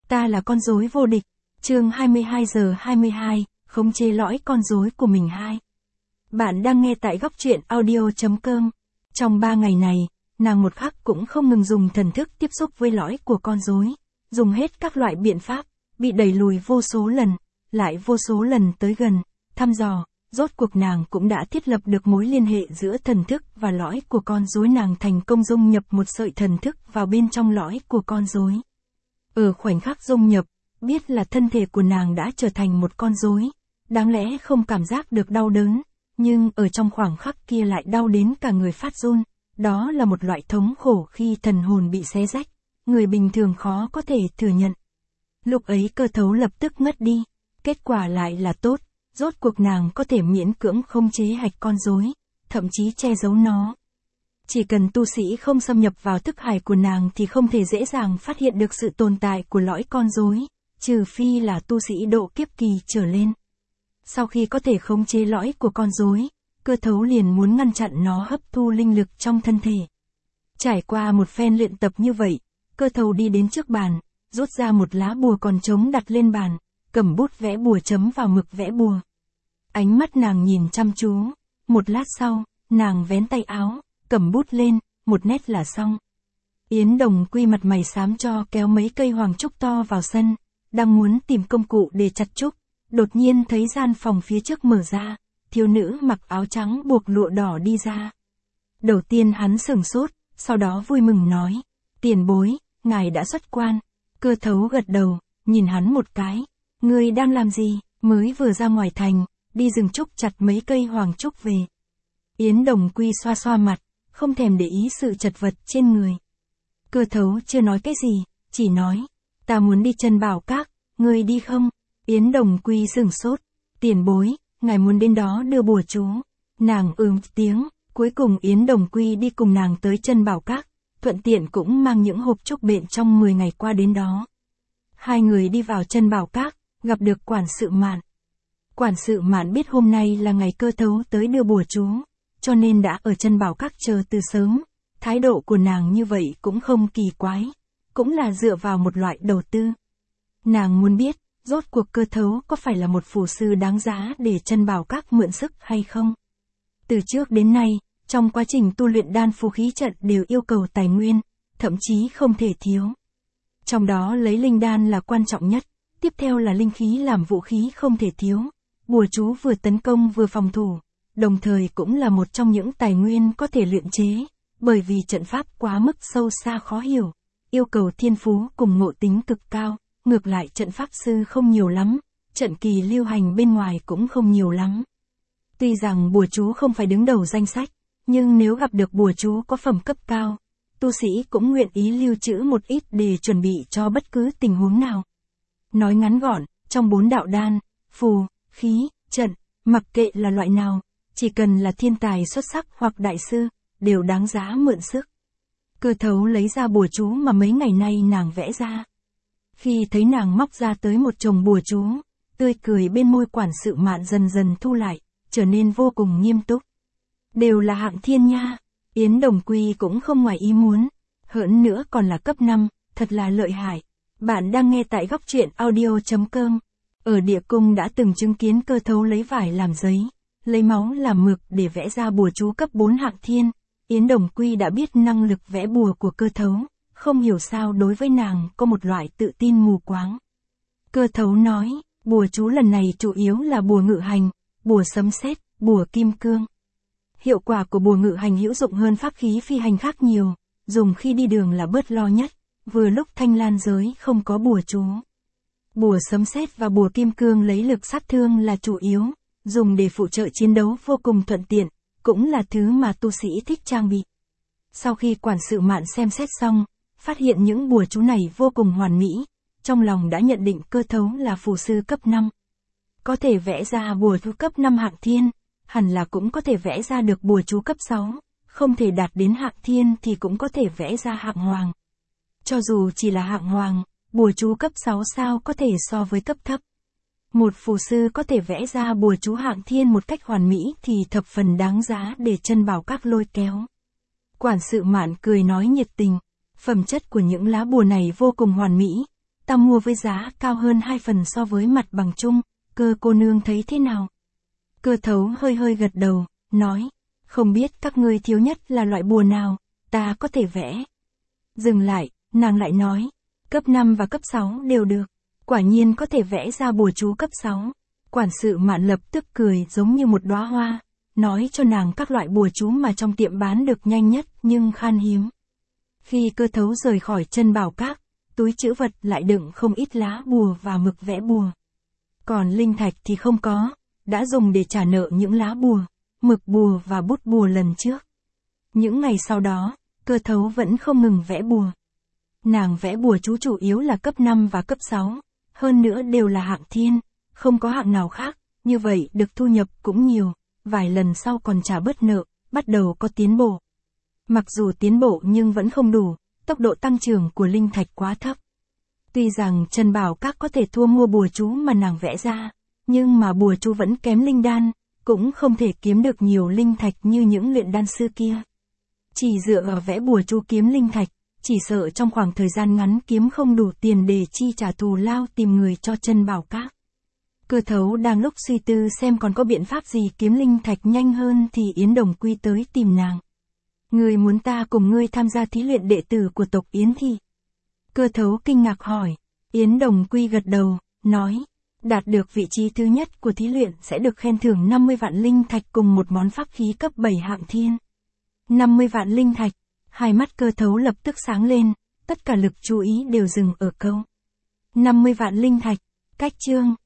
Ta là con rối vô địch. Chương 22 giờ 22, khống chế lõi con rối của mình 2. Bạn đang nghe tại góc truyện audio.com. Trong 3 ngày này, nàng một khắc cũng không ngừng dùng thần thức tiếp xúc với lõi của con rối, dùng hết các loại biện pháp, bị đẩy lùi vô số lần, lại vô số lần tới gần, thăm dò, rốt cuộc nàng cũng đã thiết lập được mối liên hệ giữa thần thức và lõi của con rối. Nàng thành công dung nhập một sợi thần thức vào bên trong lõi của con rối. Ở khoảnh khắc dung nhập, biết là thân thể của nàng đã trở thành một con rối, đáng lẽ không cảm giác được đau đớn, nhưng ở trong khoảng khắc kia lại đau đến cả người phát run, đó là một loại thống khổ khi thần hồn bị xé rách, người bình thường khó có thể thừa nhận. Lúc ấy Cơ Thấu lập tức ngất đi, kết quả lại là tốt, rốt cuộc nàng có thể miễn cưỡng khống chế hạch con rối, thậm chí che giấu nó. Chỉ cần tu sĩ không xâm nhập vào thức hải của nàng thì không thể dễ dàng phát hiện được sự tồn tại của lõi con rối, trừ phi là tu sĩ độ kiếp kỳ trở lên. Sau khi có thể khống chế lõi của con rối, Cơ Thấu liền muốn ngăn chặn nó hấp thu linh lực trong thân thể. Trải qua một phen luyện tập như vậy, Cơ Thấu đi đến trước bàn, rút ra một lá bùa còn trống đặt lên bàn, cầm bút vẽ bùa chấm vào mực vẽ bùa. Ánh mắt nàng nhìn chăm chú, một lát sau, nàng vén tay áo, cầm bút lên, một nét là xong. Yến Đồng Quy mặt mày xám cho kéo mấy cây hoàng trúc to vào sân, đang muốn tìm công cụ để chặt trúc, đột nhiên thấy gian phòng phía trước mở ra, thiếu nữ mặc áo trắng buộc lụa đỏ đi ra. Đầu tiên hắn sửng sốt, sau đó vui mừng nói, tiền bối, ngài đã xuất quan. Cơ Thấu gật đầu, nhìn hắn một cái, ngươi đang làm gì? Mới vừa ra ngoài thành, đi rừng trúc chặt mấy cây hoàng trúc về. Yến Đồng Quy xoa xoa mặt, không thèm để ý sự chật vật trên người. Cơ Thấu chưa nói cái gì, chỉ nói, ta muốn đi Chân Bảo Các, ngươi đi không? Yến Đồng Quy sửng sốt, tiền bối, ngài muốn đến đó đưa bùa chú. Nàng tiếng, cuối cùng Yến Đồng Quy đi cùng nàng tới Chân Bảo Các, thuận tiện cũng mang những hộp trúc bện trong 10 ngày qua đến đó. Hai người đi vào Chân Bảo Các, gặp được quản sự Mạn. Quản sự Mạn biết hôm nay là ngày Cơ Thấu tới đưa bùa chú, cho nên đã ở Chân Bảo Các chờ từ sớm. Thái độ của nàng như vậy cũng không kỳ quái, cũng là dựa vào một loại đầu tư. Nàng muốn biết, rốt cuộc Cơ Thấu có phải là một phù sư đáng giá để Chân Bảo Các mượn sức hay không? Từ trước đến nay, trong quá trình tu luyện đan phù khí trận đều yêu cầu tài nguyên, thậm chí không thể thiếu. Trong đó lấy linh đan là quan trọng nhất, tiếp theo là linh khí làm vũ khí không thể thiếu. Bùa chú vừa tấn công vừa phòng thủ, đồng thời cũng là một trong những tài nguyên có thể luyện chế, bởi vì trận pháp quá mức sâu xa khó hiểu, yêu cầu thiên phú cùng ngộ tính cực cao, ngược lại trận pháp sư không nhiều lắm, trận kỳ lưu hành bên ngoài cũng không nhiều lắm. Tuy rằng bùa chú không phải đứng đầu danh sách, nhưng nếu gặp được bùa chú có phẩm cấp cao, tu sĩ cũng nguyện ý lưu trữ một ít để chuẩn bị cho bất cứ tình huống nào. Nói ngắn gọn, trong 4 đạo đan, phù, khí, trận, mặc kệ là loại nào, chỉ cần là thiên tài xuất sắc hoặc đại sư, đều đáng giá mượn sức. Cơ Thấu lấy ra bùa chú mà mấy ngày nay nàng vẽ ra. Khi thấy nàng móc ra tới một chồng bùa chú, tươi cười bên môi quản sự Mạn dần dần thu lại, trở nên vô cùng nghiêm túc. Đều là hạng thiên nha. Yến Đồng Quy cũng không ngoài ý muốn, hơn nữa còn là cấp 5, thật là lợi hại. Bạn đang nghe tại góc truyện audio.com. Ở địa cung đã từng chứng kiến Cơ Thấu lấy vải làm giấy, lấy máu làm mực để vẽ ra bùa chú cấp 4 hạng thiên. Yến Đồng Quy đã biết năng lực vẽ bùa của Cơ Thấu, không hiểu sao đối với nàng có một loại tự tin mù quáng. Cơ Thấu nói, bùa chú lần này chủ yếu là bùa ngự hành, bùa sấm sét, bùa kim cương. Hiệu quả của bùa ngự hành hữu dụng hơn pháp khí phi hành khác nhiều, dùng khi đi đường là bớt lo nhất, vừa lúc Thanh Lan giới không có bùa chú. Bùa sấm sét và bùa kim cương lấy lực sát thương là chủ yếu, dùng để phụ trợ chiến đấu vô cùng thuận tiện, cũng là thứ mà tu sĩ thích trang bị. Sau khi quản sự Mạn xem xét xong, phát hiện những bùa chú này vô cùng hoàn mỹ, trong lòng đã nhận định Cơ Thấu là phù sư cấp 5. Có thể vẽ ra bùa chú cấp 5 hạng thiên, hẳn là cũng có thể vẽ ra được bùa chú cấp 6, không thể đạt đến hạng thiên thì cũng có thể vẽ ra hạng hoàng. Cho dù chỉ là hạng hoàng, bùa chú cấp 6 sao có thể so với cấp thấp. Một phù sư có thể vẽ ra bùa chú hạng thiên một cách hoàn mỹ thì thập phần đáng giá để Chân Bảo Các lôi kéo. Quản sự Mạn cười nói nhiệt tình, phẩm chất của những lá bùa này vô cùng hoàn mỹ, ta mua với giá cao hơn 2 phần so với mặt bằng chung, Cơ cô nương thấy thế nào? Cơ thấu hơi hơi gật đầu, nói, không biết các ngươi thiếu nhất là loại bùa nào, ta có thể vẽ. Dừng lại, nàng lại nói, cấp 5 và cấp 6 đều được, quả nhiên có thể vẽ ra bùa chú cấp 6. Quản sự Mạn lập tức cười giống như một đóa hoa, nói cho nàng các loại bùa chú mà trong tiệm bán được nhanh nhất nhưng khan hiếm. Khi Cơ thấu rời khỏi Trân Bảo Các, túi trữ vật lại đựng không ít lá bùa và mực vẽ bùa. Còn linh thạch thì không có, đã dùng để trả nợ những lá bùa, mực bùa và bút bùa lần trước. Những ngày sau đó, Cơ thấu vẫn không ngừng vẽ bùa. Nàng vẽ bùa chú chủ yếu là cấp 5 và cấp 6, hơn nữa đều là hạng thiên, không có hạng nào khác, như vậy được thu nhập cũng nhiều, vài lần sau còn trả bớt nợ, bắt đầu có tiến bộ. Mặc dù tiến bộ nhưng vẫn không đủ, tốc độ tăng trưởng của linh thạch quá thấp. Tuy rằng Trân Bảo Các có thể thu mua bùa chú mà nàng vẽ ra, nhưng mà bùa chú vẫn kém linh đan, cũng không thể kiếm được nhiều linh thạch như những luyện đan sư kia. Chỉ dựa vào vẽ bùa chú kiếm linh thạch, chỉ sợ trong khoảng thời gian ngắn kiếm không đủ tiền để chi trả thù lao tìm người cho Trân Bảo Các. Cơ thấu đang lúc suy tư xem còn có biện pháp gì kiếm linh thạch nhanh hơn thì Yến Đồng Quy tới tìm nàng. Ngươi muốn ta cùng ngươi tham gia thí luyện đệ tử của tộc Yến thì? Cơ thấu kinh ngạc hỏi. Yến Đồng Quy gật đầu, nói, đạt được vị trí thứ nhất của thí luyện sẽ được khen thưởng 50 vạn linh thạch cùng một món pháp khí cấp 7 hạng thiên. 50 vạn linh thạch, hai mắt Cơ thấu lập tức sáng lên, tất cả lực chú ý đều dừng ở câu 50 vạn linh thạch. Cách chương